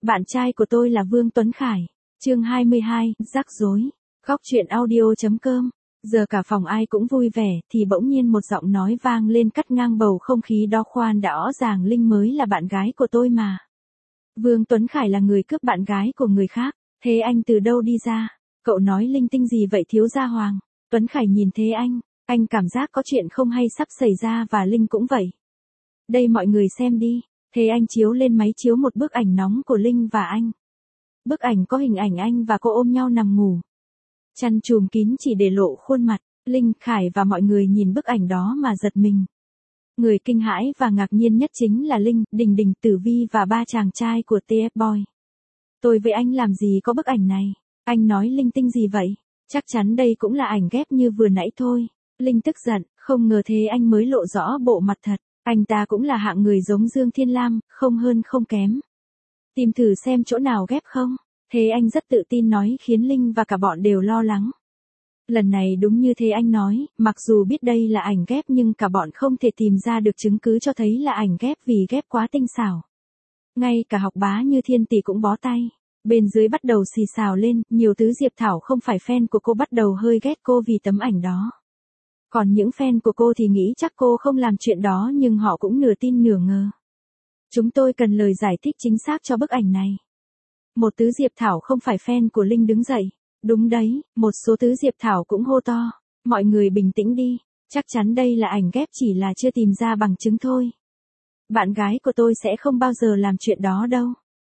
Bạn trai của tôi là Vương Tuấn Khải. Chương 22, rắc rối. Góc truyện audio.com. Giờ cả phòng ai cũng vui vẻ, thì bỗng nhiên một giọng nói vang lên cắt ngang bầu không khí đó. Khoan đã, rõ ràng Linh mới là bạn gái của tôi mà. Vương Tuấn Khải là người cướp bạn gái của người khác. Thế anh từ đâu đi ra? Cậu nói linh tinh gì vậy thiếu gia Hoàng? Tuấn Khải nhìn thế anh cảm giác có chuyện không hay sắp xảy ra, và Linh cũng vậy. Đây mọi người xem đi. Thế anh chiếu lên máy chiếu một bức ảnh nóng của Linh và anh. Bức ảnh có hình ảnh anh và cô ôm nhau nằm ngủ. Chăn chùm kín chỉ để lộ khuôn mặt. Linh, Khải và mọi người nhìn bức ảnh đó mà giật mình. Người kinh hãi và ngạc nhiên nhất chính là Linh, Đình Đình, Tử Vi và ba chàng trai của TF Boy. Tôi với anh làm gì có bức ảnh này? Anh nói linh tinh gì vậy? Chắc chắn đây cũng là ảnh ghép như vừa nãy thôi. Linh tức giận, không ngờ thế anh mới lộ rõ bộ mặt thật. Anh ta cũng là hạng người giống Dương Thiên Lam, không hơn không kém. Tìm thử xem chỗ nào ghép không? Thế anh rất tự tin nói, khiến Linh và cả bọn đều lo lắng. Lần này đúng như thế anh nói, mặc dù biết đây là ảnh ghép nhưng cả bọn không thể tìm ra được chứng cứ cho thấy là ảnh ghép vì ghép quá tinh xảo. Ngay cả Học Bá như Thiên Tỷ cũng bó tay. Bên dưới bắt đầu xì xào lên, nhiều thứ Diệp Thảo không phải fan của cô bắt đầu hơi ghét cô vì tấm ảnh đó. Còn những fan của cô thì nghĩ chắc cô không làm chuyện đó, nhưng họ cũng nửa tin nửa ngờ. Chúng tôi cần lời giải thích chính xác cho bức ảnh này. Một tứ Diệp Thảo không phải fan của Linh đứng dậy. Đúng đấy, một số tứ Diệp Thảo cũng hô to. Mọi người bình tĩnh đi, chắc chắn đây là ảnh ghép, chỉ là chưa tìm ra bằng chứng thôi. Bạn gái của tôi sẽ không bao giờ làm chuyện đó đâu.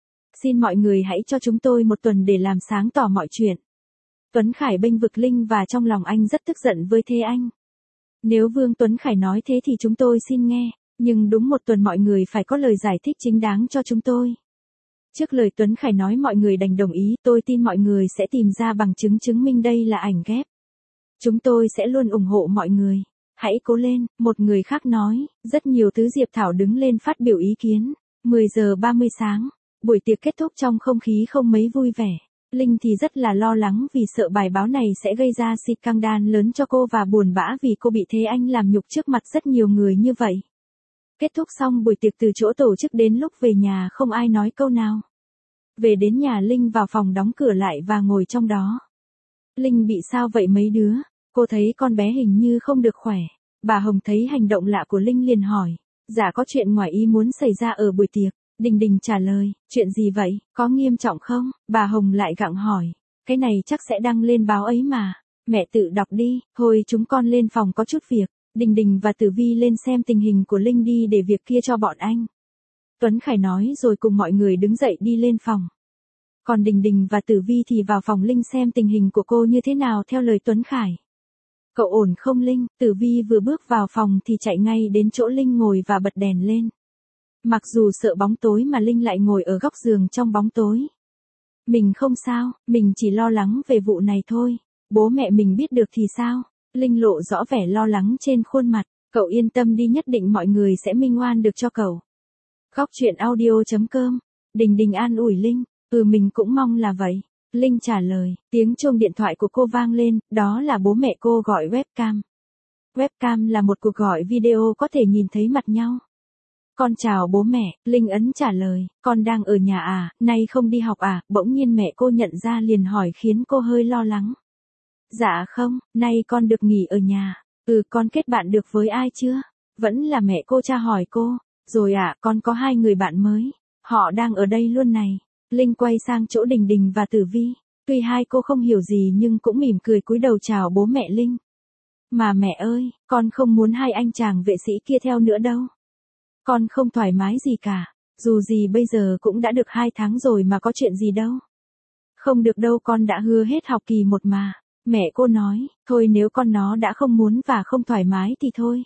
Xin mọi người hãy cho chúng tôi một tuần để làm sáng tỏ mọi chuyện. Tuấn Khải bênh vực Linh và trong lòng anh rất tức giận với thế anh. Nếu Vương Tuấn Khải nói thế thì chúng tôi xin nghe, nhưng đúng một tuần mọi người phải có lời giải thích chính đáng cho chúng tôi. Trước lời Tuấn Khải nói mọi người đành đồng ý, tôi tin mọi người sẽ tìm ra bằng chứng chứng minh đây là ảnh ghép. Chúng tôi sẽ luôn ủng hộ mọi người. Hãy cố lên, một người khác nói, rất nhiều tứ Diệp Thảo đứng lên phát biểu ý kiến. 10 giờ 30 sáng, buổi tiệc kết thúc trong không khí không mấy vui vẻ. Linh thì rất là lo lắng vì sợ bài báo này sẽ gây ra scandal lớn cho cô và buồn bã vì cô bị thế anh làm nhục trước mặt rất nhiều người như vậy. Kết thúc xong buổi tiệc từ chỗ tổ chức đến lúc về nhà không ai nói câu nào. Về đến nhà Linh vào phòng đóng cửa lại và ngồi trong đó. Linh bị sao vậy mấy đứa? Cô thấy con bé hình như không được khỏe. Bà Hồng thấy hành động lạ của Linh liền hỏi. Dạ có chuyện ngoài ý muốn xảy ra ở buổi tiệc. Đình Đình trả lời, chuyện gì vậy, có nghiêm trọng không? Bà Hồng lại gặng hỏi, cái này chắc sẽ đăng lên báo ấy mà. Mẹ tự đọc đi, thôi chúng con lên phòng có chút việc. Đình Đình và Tử Vi lên xem tình hình của Linh đi để việc kia cho bọn anh. Tuấn Khải nói rồi cùng mọi người đứng dậy đi lên phòng. Còn Đình Đình và Tử Vi thì vào phòng Linh xem tình hình của cô như thế nào theo lời Tuấn Khải. Cậu ổn không Linh? Tử Vi vừa bước vào phòng thì chạy ngay đến chỗ Linh ngồi và bật đèn lên. Mặc dù sợ bóng tối mà Linh lại ngồi ở góc giường trong bóng tối. Mình không sao, mình chỉ lo lắng về vụ này thôi. Bố mẹ mình biết được thì sao? Linh lộ rõ vẻ lo lắng trên khuôn mặt. Cậu yên tâm đi, nhất định mọi người sẽ minh oan được cho cậu. Góc truyện audio.com. Đình Đình an ủi Linh. Mình cũng mong là vậy. Linh trả lời. Tiếng chuông điện thoại của cô vang lên, đó là bố mẹ cô gọi webcam. Webcam là một cuộc gọi video có thể nhìn thấy mặt nhau. Con chào bố mẹ, Linh ấn trả lời, con đang ở nhà à, nay không đi học à, bỗng nhiên mẹ cô nhận ra liền hỏi khiến cô hơi lo lắng. Dạ không, nay con được nghỉ ở nhà. Con kết bạn được với ai chưa? Vẫn là mẹ cô tra hỏi cô. Rồi ạ, con có 2 người bạn mới. Họ đang ở đây luôn này. Linh quay sang chỗ Đình Đình và Tử Vi. Tuy hai cô không hiểu gì nhưng cũng mỉm cười cúi đầu chào bố mẹ Linh. Mà mẹ ơi, con không muốn 2 anh chàng vệ sĩ kia theo nữa đâu. Con không thoải mái gì cả. Dù gì bây giờ cũng đã được 2 tháng rồi mà có chuyện gì đâu. Không được đâu, con đã hứa hết học kỳ 1 mà. Mẹ cô nói, thôi nếu con nó đã không muốn và không thoải mái thì thôi.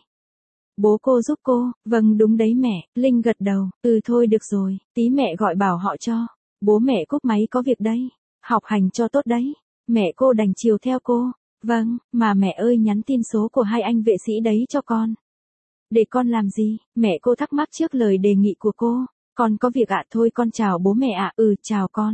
Bố cô giúp cô, vâng đúng đấy mẹ, Linh gật đầu, thôi được rồi, tí mẹ gọi bảo họ cho. Bố mẹ cúp máy có việc đây, học hành cho tốt đấy. Mẹ cô đành chiều theo cô, vâng, mà mẹ ơi nhắn tin số của 2 anh vệ sĩ đấy cho con. Để con làm gì? Mẹ cô thắc mắc trước lời đề nghị của cô. Con có việc ạ, thôi con chào bố mẹ ạ. Chào con.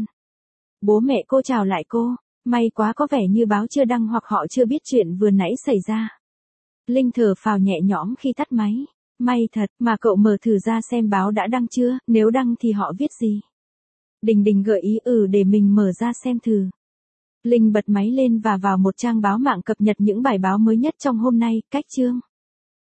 Bố mẹ cô chào lại cô. May quá, có vẻ như báo chưa đăng hoặc họ chưa biết chuyện vừa nãy xảy ra. Linh thở phào nhẹ nhõm khi tắt máy. May thật, mà cậu mở thử ra xem báo đã đăng chưa, nếu đăng thì họ viết gì? Đình Đình gợi ý để mình mở ra xem thử. Linh bật máy lên và vào một trang báo mạng cập nhật những bài báo mới nhất trong hôm nay, cách chương.